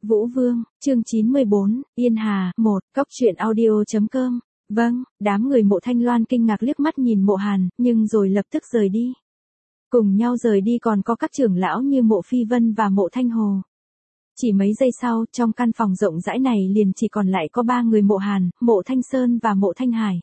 Vũ Vương, chương 94, Yên Hà, 1, Cóc truyện audio.com. Vâng, đám người Mộ Thanh Loan kinh ngạc liếc mắt nhìn Mộ Hàn, nhưng rồi lập tức rời đi. Cùng nhau rời đi còn có các trưởng lão như Mộ Phi Vân và Mộ Thanh Hồ. Chỉ mấy giây sau, trong căn phòng rộng rãi này liền chỉ còn lại có 3 người Mộ Hàn, Mộ Thanh Sơn và Mộ Thanh Hải.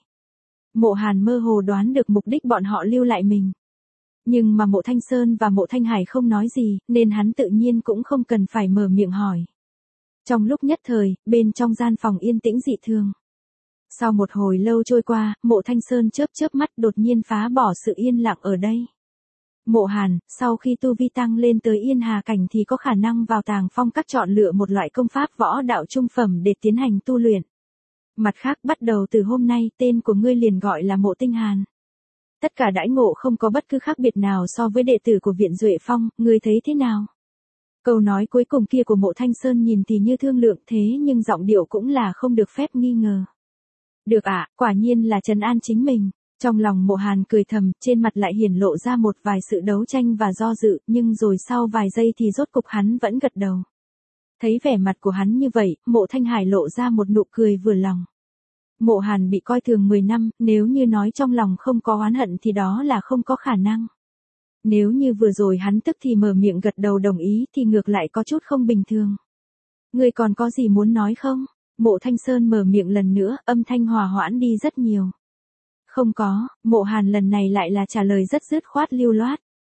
Mộ Hàn mơ hồ đoán được mục đích bọn họ lưu lại mình. Nhưng mà Mộ Thanh Sơn và Mộ Thanh Hải không nói gì, nên hắn tự nhiên cũng không cần phải mở miệng hỏi. Trong lúc nhất thời, bên trong gian phòng yên tĩnh dị thường. Sau một hồi lâu trôi qua, Mộ Thanh Sơn chớp mắt đột nhiên phá bỏ sự yên lặng ở đây. Mộ Hàn, sau khi tu vi tăng lên tới Yên Hà cảnh thì có khả năng vào Tàng Phong Các chọn lựa một loại công pháp võ đạo trung phẩm để tiến hành tu luyện. Mặt khác bắt đầu từ hôm nay tên của ngươi liền gọi là Mộ Tinh Hàn. Tất cả đãi ngộ không có bất cứ khác biệt nào so với đệ tử của Viện Duệ Phong, ngươi thấy thế nào? Câu nói cuối cùng kia của Mộ Thanh Sơn nhìn thì như thương lượng thế nhưng giọng điệu cũng là không được phép nghi ngờ. Được ạ, quả nhiên là trấn an chính mình. Trong lòng Mộ Hàn cười thầm, trên mặt lại hiển lộ ra một vài sự đấu tranh và do dự, nhưng rồi sau vài giây thì rốt cục hắn vẫn gật đầu. Thấy vẻ mặt của hắn như vậy, Mộ Thanh Hải lộ ra một nụ cười vừa lòng. Mộ Hàn bị coi thường 10 năm, nếu như nói trong lòng không có oán hận thì đó là không có khả năng. Nếu như vừa rồi hắn tức thì mở miệng gật đầu đồng ý thì ngược lại có chút không bình thường. Ngươi còn có gì muốn nói không? Mộ Thanh Sơn mở miệng lần nữa, âm thanh hòa hoãn đi rất nhiều. Không có, Mộ Hàn lần này lại là trả lời rất dứt khoát lưu loát.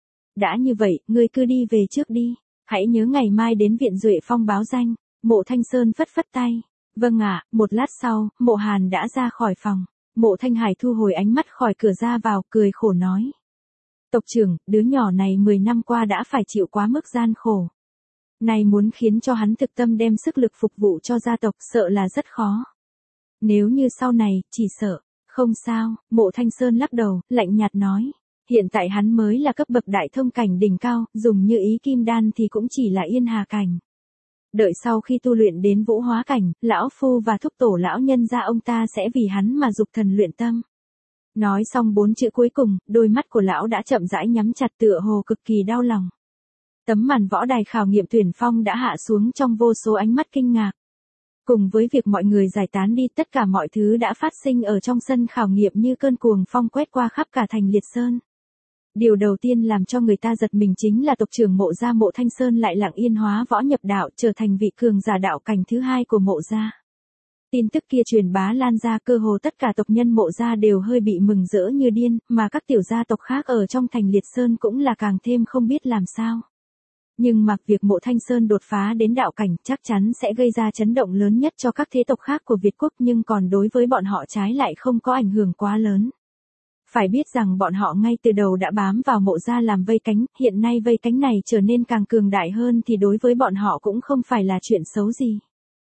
Đã như vậy, ngươi cứ đi về trước đi, hãy nhớ ngày mai đến Viện Duệ Phong báo danh. Mộ Thanh Sơn phất phất tay. Vâng ạ, một lát sau, Mộ Hàn đã ra khỏi phòng. Mộ Thanh Hải thu hồi ánh mắt khỏi cửa ra vào, cười khổ nói. Tộc trưởng, đứa nhỏ này 10 năm qua đã phải chịu quá mức gian khổ. Này muốn khiến cho hắn thực tâm đem sức lực phục vụ cho gia tộc sợ là rất khó. Nếu như sau này, chỉ sợ. Không sao, Mộ Thanh Sơn lắc đầu, lạnh nhạt nói. Hiện tại hắn mới là cấp bậc đại thông cảnh đỉnh cao, dùng như ý kim đan thì cũng chỉ là Yên Hà cảnh. Đợi sau khi tu luyện đến Vũ Hóa cảnh, lão phu và thúc tổ lão nhân gia ông ta sẽ vì hắn mà dục thần luyện tâm. Nói xong 4 chữ cuối cùng, đôi mắt của lão đã chậm rãi nhắm chặt tựa hồ cực kỳ đau lòng. Tấm màn võ đài khảo nghiệm tuyển phong đã hạ xuống trong vô số ánh mắt kinh ngạc. Cùng với việc mọi người giải tán đi, tất cả mọi thứ đã phát sinh ở trong sân khảo nghiệm như cơn cuồng phong quét qua khắp cả thành Liệt Sơn. Điều đầu tiên làm cho người ta giật mình chính là tộc trưởng Mộ gia Mộ Thanh Sơn lại lặng yên hóa võ nhập đạo, trở thành vị cường giả đạo cảnh thứ 2 của Mộ gia. Tin tức kia truyền bá lan ra, cơ hồ tất cả tộc nhân Mộ gia đều hơi bị mừng rỡ như điên, mà các tiểu gia tộc khác ở trong thành Liệt Sơn cũng là càng thêm không biết làm sao. Nhưng mà việc Mộ Thanh Sơn đột phá đến đạo cảnh chắc chắn sẽ gây ra chấn động lớn nhất cho các thế tộc khác của Việt quốc, nhưng còn đối với bọn họ trái lại không có ảnh hưởng quá lớn. Phải biết rằng bọn họ ngay từ đầu đã bám vào Mộ gia làm vây cánh, hiện nay vây cánh này trở nên càng cường đại hơn thì đối với bọn họ cũng không phải là chuyện xấu gì.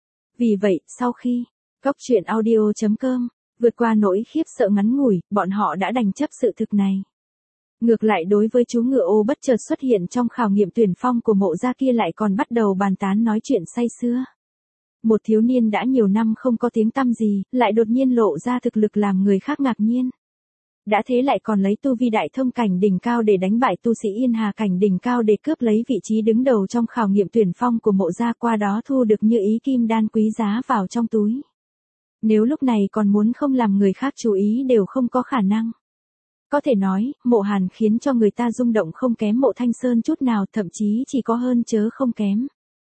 Vì vậy, sau khi Cóc truyện audio.com vượt qua nỗi khiếp sợ ngắn ngủi, bọn họ đã đành chấp sự thực này. Ngược lại đối với chú ngựa ô bất chợt xuất hiện trong khảo nghiệm tuyển phong của Mộ gia kia lại còn bắt đầu bàn tán nói chuyện say sưa. Một thiếu niên đã nhiều năm không có tiếng tăm gì, lại đột nhiên lộ ra thực lực làm người khác ngạc nhiên. Đã thế lại còn lấy tu vi đại thông cảnh đỉnh cao để đánh bại tu sĩ Yên Hà cảnh đỉnh cao để cướp lấy vị trí đứng đầu trong khảo nghiệm tuyển phong của Mộ gia, qua đó thu được như ý kim đan quý giá vào trong túi. Nếu lúc này còn muốn không làm người khác chú ý đều không có khả năng. Có thể nói, Mộ Hàn khiến cho người ta rung động không kém Mộ Thanh Sơn chút nào, thậm chí chỉ có hơn chớ không kém.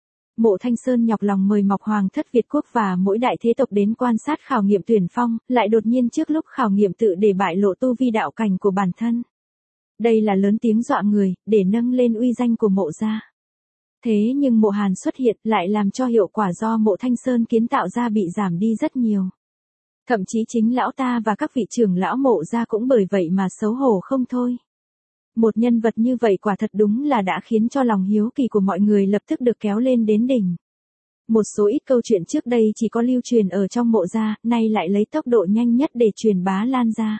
Mộ Thanh Sơn nhọc lòng mời Mọc Hoàng thất Việt quốc và mỗi đại thế tộc đến quan sát khảo nghiệm tuyển phong, lại đột nhiên trước lúc khảo nghiệm tự để bại lộ tu vi đạo cảnh của bản thân. Đây là lớn tiếng dọa người, để nâng lên uy danh của Mộ gia. Thế nhưng Mộ Hàn xuất hiện lại làm cho hiệu quả do Mộ Thanh Sơn kiến tạo ra bị giảm đi rất nhiều. Thậm chí chính lão ta và các vị trưởng lão Mộ gia cũng bởi vậy mà xấu hổ không thôi. Một nhân vật như vậy quả thật đúng là đã khiến cho lòng hiếu kỳ của mọi người lập tức được kéo lên đến đỉnh. Một số ít câu chuyện trước đây chỉ có lưu truyền ở trong Mộ gia, nay lại lấy tốc độ nhanh nhất để truyền bá lan ra.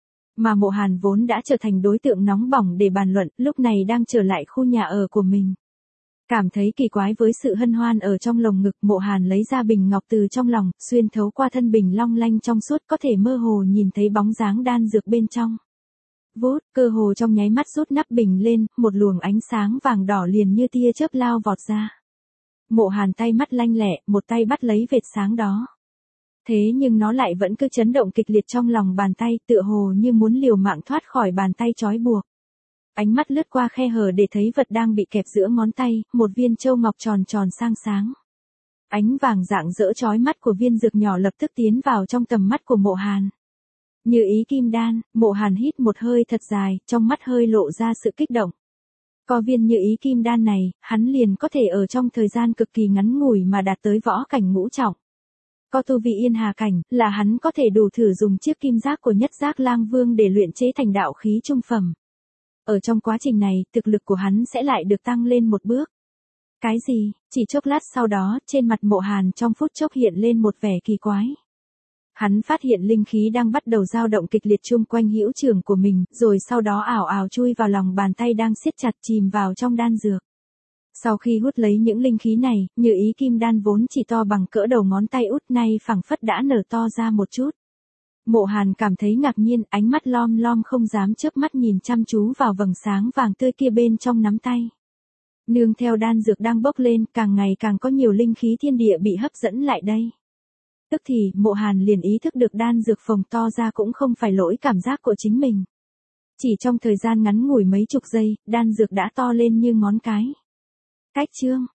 Mà Mộ Hàn vốn đã trở thành đối tượng nóng bỏng để bàn luận, lúc này đang trở lại khu nhà ở của mình. Cảm thấy kỳ quái với sự hân hoan ở trong lồng ngực, Mộ Hàn lấy ra bình ngọc từ trong lòng, xuyên thấu qua thân bình long lanh trong suốt có thể mơ hồ nhìn thấy bóng dáng đan dược bên trong. Vút, cơ hồ trong nháy mắt rút nắp bình lên, một luồng ánh sáng vàng đỏ liền như tia chớp lao vọt ra. Mộ Hàn tay mắt lanh lẹ, một tay bắt lấy vệt sáng đó. Thế nhưng nó lại vẫn cứ chấn động kịch liệt trong lòng bàn tay, tựa hồ như muốn liều mạng thoát khỏi bàn tay trói buộc. Ánh mắt lướt qua khe hở để thấy vật đang bị kẹp giữa ngón tay, một viên châu ngọc tròn tròn sang sáng. Ánh vàng rạng rỡ chói mắt của viên dược nhỏ lập tức tiến vào trong tầm mắt của Mộ Hàn. Như ý kim đan, Mộ Hàn hít một hơi thật dài, trong mắt hơi lộ ra sự kích động. Có viên như ý kim đan này, hắn liền có thể ở trong thời gian cực kỳ ngắn ngủi mà đạt tới võ cảnh ngũ trọng. Có tu vị yên hà cảnh, là hắn có thể đủ thử dùng chiếc kim giác của Nhất Giác Lang Vương để luyện chế thành đạo khí trung phẩm. Ở trong quá trình này, thực lực của hắn sẽ lại được tăng lên một bước. Cái gì? Chỉ chốc lát sau đó, trên mặt Mộ Hàn trong phút chốc hiện lên một vẻ kỳ quái. Hắn phát hiện linh khí đang bắt đầu dao động kịch liệt chung quanh hữu trường của mình, rồi sau đó ảo ảo chui vào lòng bàn tay đang siết chặt chìm vào trong đan dược. Sau khi hút lấy những linh khí này, như ý kim đan vốn chỉ to bằng cỡ đầu ngón tay út nay phẳng phất đã nở to ra một chút. Mộ Hàn cảm thấy ngạc nhiên, ánh mắt lom lom không dám chớp mắt nhìn chăm chú vào vầng sáng vàng tươi kia bên trong nắm tay. Nương theo đan dược đang bốc lên, càng ngày càng có nhiều linh khí thiên địa bị hấp dẫn lại đây. Tức thì, Mộ Hàn liền ý thức được đan dược phồng to ra cũng không phải lỗi cảm giác của chính mình. Chỉ trong thời gian ngắn ngủi mấy chục giây, đan dược đã to lên như ngón cái. Cách chương